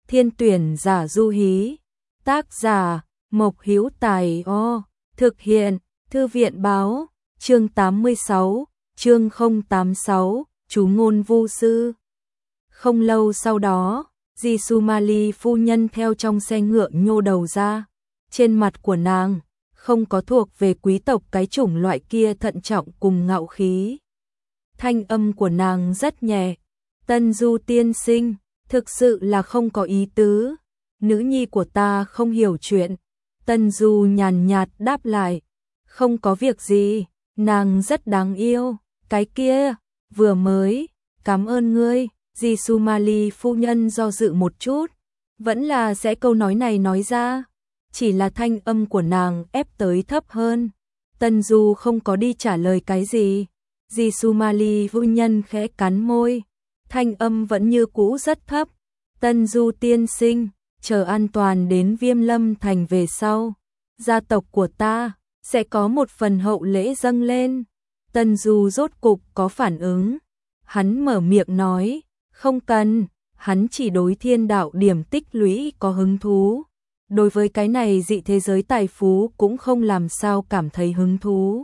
Thiên tuyển giả du hí. Tác giả Mộc Hữu Tài. Thực hiện Thư viện báo. Chương 86, chương 086, chú ngôn vu sư. Không lâu sau đó, Di Sumali phu nhân theo trong xe ngựa nhô đầu ra. Trên mặt của nàng không có thuộc về quý tộc cái chủng loại kia thận trọng cùng ngạo khí. Thanh âm của nàng rất nhẹ. Tân Du tiên sinh, thực sự là không có ý tứ. Nữ nhi của ta không hiểu chuyện. Tân Du nhàn nhạt đáp lại. Không có việc gì, nàng rất đáng yêu. Cái kia, vừa mới, cảm ơn ngươi. Di Sumali phu nhân do dự một chút, vẫn là sẽ câu nói này nói ra. Chỉ là thanh âm của nàng ép tới thấp hơn. Tân Du không có đi trả lời cái gì. Di Sumali phu nhân khẽ cắn môi. Thanh âm vẫn như cũ rất thấp. Tân Du tiên sinh, chờ an toàn đến Viêm Lâm Thành về sau, gia tộc của ta sẽ có một phần hậu lễ dâng lên. Tân Du rốt cục có phản ứng. Hắn mở miệng nói, không cần, hắn chỉ đối thiên đạo điểm tích lũy có hứng thú. Đối với cái này dị thế giới tài phú cũng không làm sao cảm thấy hứng thú.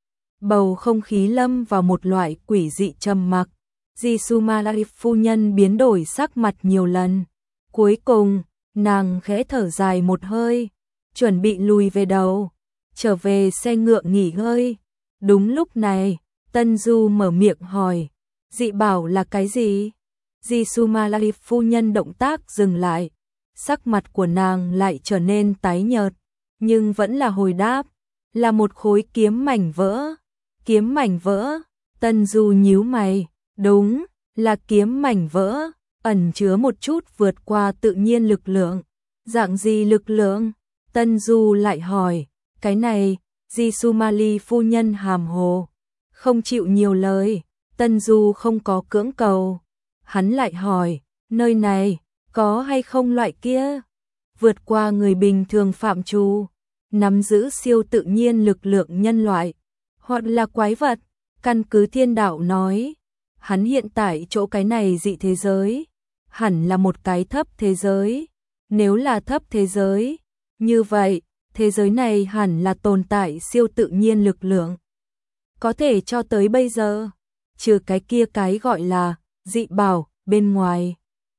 Bầu không khí lâm vào một loại quỷ dị trầm mặc. Di Sumali phu nhân biến đổi sắc mặt nhiều lần. Cuối cùng, nàng khẽ thở dài một hơi, chuẩn bị lùi về đầu, trở về xe ngựa nghỉ ngơi. Đúng lúc này, Tân Du mở miệng hỏi, dị bảo là cái gì? Di Sumali phu nhân động tác dừng lại, sắc mặt của nàng lại trở nên tái nhợt, nhưng vẫn là hồi đáp, là một khối kiếm mảnh vỡ. Kiếm mảnh vỡ? Tân Du nhíu mày, đúng, là kiếm mảnh vỡ, ẩn chứa một chút vượt qua tự nhiên lực lượng. Dạng gì lực lượng? Tân Du lại hỏi, cái này, Di Sumali phu nhân hàm hồ, không chịu nhiều lời. Tân Du không có cưỡng cầu. Hắn lại hỏi, nơi này, có hay không loại kia? Vượt qua người bình thường phạm trù, nắm giữ siêu tự nhiên lực lượng nhân loại, hoặc là quái vật. Căn cứ thiên đạo nói, hắn hiện tại chỗ cái này dị thế giới, hẳn là một cái thấp thế giới. Nếu là thấp thế giới, như vậy, thế giới này hẳn là tồn tại siêu tự nhiên lực lượng. Có thể cho tới bây giờ, trừ cái kia cái gọi là dị bảo bên ngoài,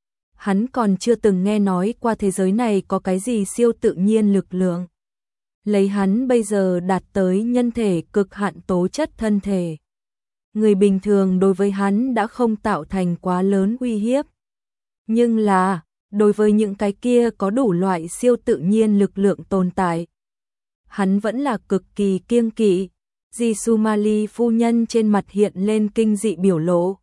hắn còn chưa từng nghe nói qua thế giới này có cái gì siêu tự nhiên lực lượng. Lấy hắn bây giờ đạt tới nhân thể cực hạn tố chất thân thể, người bình thường đối với hắn đã không tạo thành quá lớn uy hiếp. Nhưng là, đối với những cái kia có đủ loại siêu tự nhiên lực lượng tồn tại, hắn vẫn là cực kỳ kiêng kỵ. Di Sumali phu nhân trên mặt hiện lên kinh dị biểu lộ.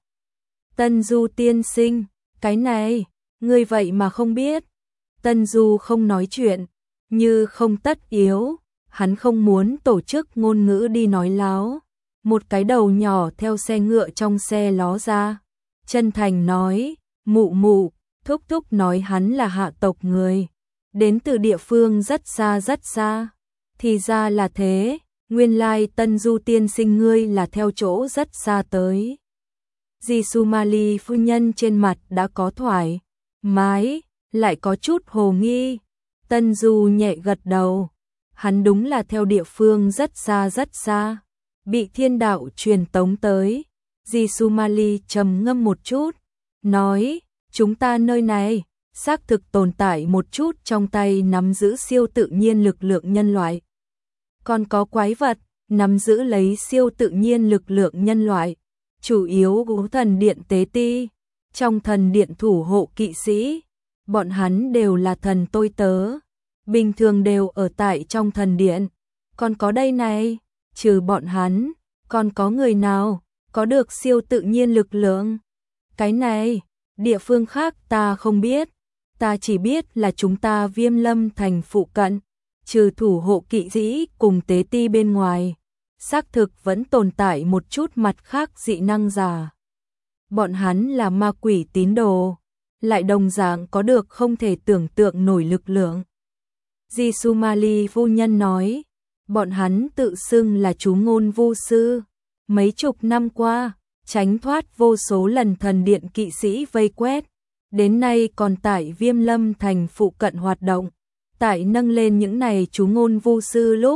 Tân Du tiên sinh, cái này, ngươi vậy mà không biết. Tân Du không nói chuyện, như không tất yếu, hắn không muốn tổ chức ngôn ngữ đi nói láo. Một cái đầu nhỏ theo xe ngựa trong xe ló ra, chân thành nói, mụ mụ, thúc thúc nói hắn là hạ tộc người, đến từ địa phương rất xa rất xa. Thì ra là thế, nguyên lai Tân Du tiên sinh ngươi là theo chỗ rất xa tới. Di Sumali phu nhân trên mặt đã có thoải mái, lại có chút hồ nghi. Tân Du nhẹ gật đầu, hắn đúng là theo địa phương rất xa, bị thiên đạo truyền tống tới. Di Sumali trầm ngâm một chút, nói, chúng ta nơi này, xác thực tồn tại một chút trong tay nắm giữ siêu tự nhiên lực lượng nhân loại. Còn có quái vật, nắm giữ lấy siêu tự nhiên lực lượng nhân loại, chủ yếu của thần điện tế ti, trong thần điện thủ hộ kỵ sĩ, bọn hắn đều là thần tôi tớ, bình thường đều ở tại trong thần điện. Còn có đây này, trừ bọn hắn, còn có người nào có được siêu tự nhiên lực lượng? Cái này, địa phương khác ta không biết, ta chỉ biết là chúng ta Viêm Lâm Thành phụ cận, trừ thủ hộ kỵ sĩ cùng tế ti bên ngoài, xác thực vẫn tồn tại một chút mặt khác dị năng giả. Bọn hắn là ma quỷ tín đồ, lại đồng dạng có được không thể tưởng tượng nổi lực lượng. Di Sumali phu nhân nói, bọn hắn tự xưng là chú ngôn vu sư, mấy chục năm qua, tránh thoát vô số lần thần điện kỵ sĩ vây quét, đến nay còn tại Viêm Lâm thành phụ cận hoạt động. Tại nâng lên những này chú ngôn vu sư lúc,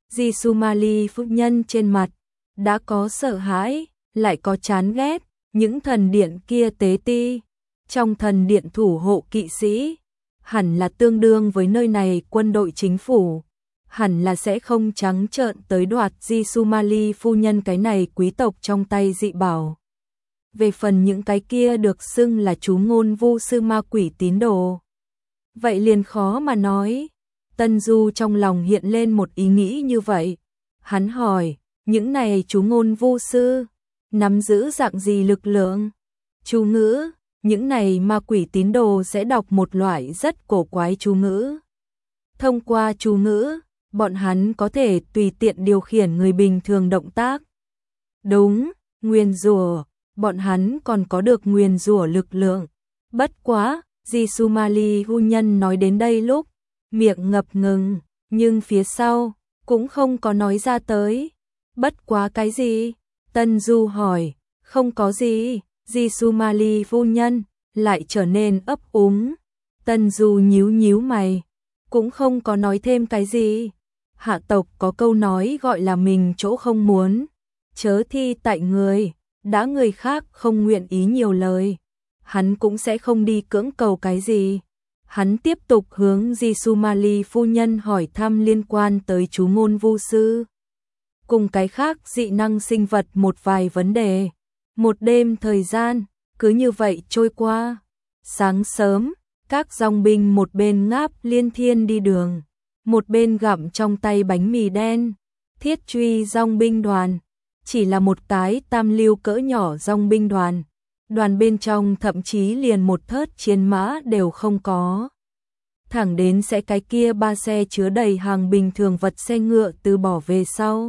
Jisumali phu nhân trên mặt đã có sợ hãi, lại có chán ghét, những thần điện kia tế ti, trong thần điện thủ hộ kỵ sĩ, hẳn là tương đương với nơi này quân đội chính phủ, hẳn là sẽ không trắng trợn tới đoạt Jisumali phu nhân cái này quý tộc trong tay dị bảo. Về phần những cái kia được xưng là chú ngôn vu sư ma quỷ tín đồ, vậy liền khó mà nói. Tân Du trong lòng hiện lên một ý nghĩ như vậy. Hắn hỏi, những này chú ngôn vu sư nắm giữ dạng gì lực lượng? Chú ngữ, những này ma quỷ tín đồ sẽ đọc một loại rất cổ quái chú ngữ. Thông qua chú ngữ, bọn hắn có thể tùy tiện điều khiển người bình thường động tác. Đúng, nguyền rủa, bọn hắn còn có được nguyền rủa lực lượng. Bất quá, Jisumali phu nhân nói đến đây lúc, miệng ngập ngừng, nhưng phía sau cũng không có nói ra tới. Bất quá cái gì? Tân Du hỏi, không có gì. Jisumali phu nhân lại trở nên ấp úng. Tân Du nhíu nhíu mày, cũng không có nói thêm cái gì. Hạ tộc có câu nói gọi là mình chỗ không muốn, chớ thi tại người, đã người khác không nguyện ý nhiều lời, hắn cũng sẽ không đi cưỡng cầu cái gì. Hắn tiếp tục hướng Jisumali phu nhân hỏi thăm liên quan tới chú ngôn vu sư, cùng cái khác dị năng sinh vật một vài vấn đề. Một đêm thời gian, cứ như vậy trôi qua. Sáng sớm, các dòng binh một bên ngáp liên thiên đi đường, một bên gặm trong tay bánh mì đen. Thiết truy dòng binh đoàn, chỉ là một cái tam lưu cỡ nhỏ dòng binh đoàn. Đoàn bên trong thậm chí liền một thớt chiến mã đều không có. Thẳng đến sẽ cái kia 3 xe chứa đầy hàng bình thường vật xe ngựa từ bỏ về sau.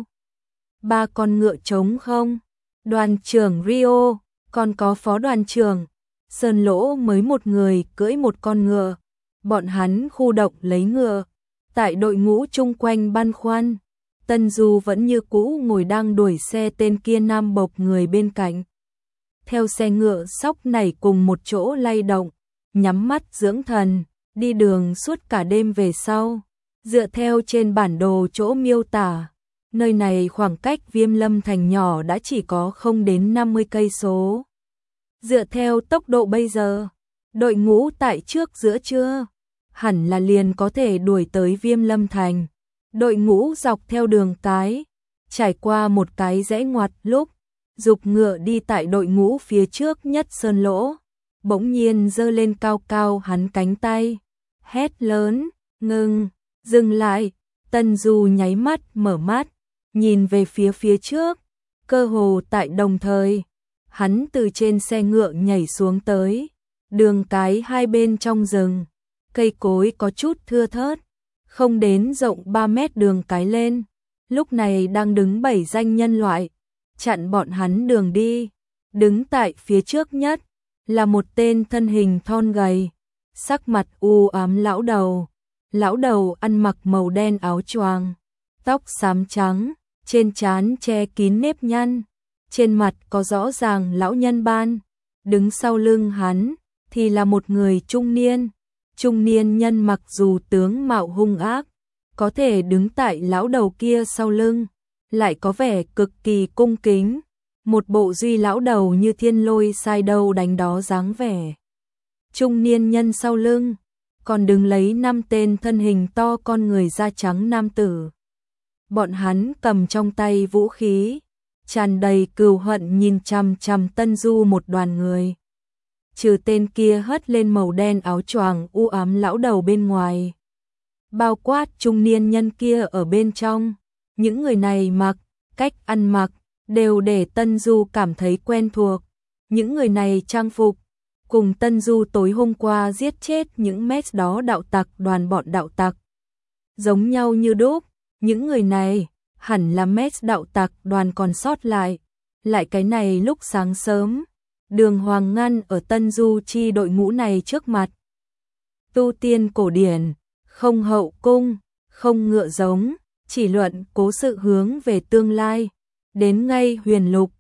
3 con ngựa trống không. Đoàn trưởng Rio, còn có phó đoàn trưởng Sơn Lỗ mới một người cưỡi một con ngựa. Bọn hắn khu động lấy ngựa. Tại đội ngũ chung quanh băn khoăn, Tân Du vẫn như cũ ngồi đang đuổi xe tên kia nam bộc người bên cạnh. Theo xe ngựa sóc nảy cùng một chỗ lay động, nhắm mắt dưỡng thần, đi đường suốt cả đêm về sau. Dựa theo trên bản đồ chỗ miêu tả, nơi này khoảng cách Viêm Lâm thành nhỏ đã chỉ có không đến 50 cây số. Dựa theo tốc độ bây giờ, đội ngũ tại trước giữa trưa, hẳn là liền có thể đuổi tới Viêm Lâm thành. Đội ngũ dọc theo đường cái, trải qua một cái rẽ ngoặt lúc, dục ngựa đi tại đội ngũ phía trước nhất Sơn Lỗ, bỗng nhiên giơ lên cao cao hắn cánh tay, hét lớn, ngừng, dừng lại. Tân Du nháy mắt mở mắt, nhìn về phía trước, cơ hồ tại đồng thời, hắn từ trên xe ngựa nhảy xuống tới. Đường cái hai bên trong rừng, cây cối có chút thưa thớt, không đến rộng 3 mét đường cái lên, lúc này đang đứng 7 danh nhân loại, chặn bọn hắn đường đi. Đứng tại phía trước nhất là một tên thân hình thon gầy, sắc mặt u ám lão đầu. Lão đầu ăn mặc màu đen áo choàng, tóc xám trắng, trên trán che kín nếp nhăn, trên mặt có rõ ràng lão nhân ban. Đứng sau lưng hắn thì là một người trung niên. Trung niên nhân mặc dù tướng mạo hung ác, có thể đứng tại lão đầu kia sau lưng, lại có vẻ cực kỳ cung kính, một bộ duy lão đầu như thiên lôi sai đâu đánh đó dáng vẻ. Trung niên nhân sau lưng còn đứng lấy 5 tên thân hình to con người da trắng nam tử. Bọn hắn cầm trong tay vũ khí, tràn đầy cừu hận nhìn chằm chằm Tân Du một đoàn người. Trừ tên kia hất lên màu đen áo choàng u ám lão đầu bên ngoài, bao quát trung niên nhân kia ở bên trong, những người này mặc, cách ăn mặc đều để Tân Du cảm thấy quen thuộc. Những người này trang phục cùng Tân Du tối hôm qua giết chết những mét đó đạo tặc đoàn bọn đạo tặc giống nhau như đúc. Những người này hẳn là mét đạo tặc đoàn còn sót lại cái này lúc sáng sớm đường hoàng ngăn ở Tân Du chi đội ngũ này trước mặt. Tu tiên cổ điển, không hậu cung, không ngựa giống, chỉ luận cố sự hướng về tương lai. Đến ngay huyền lục,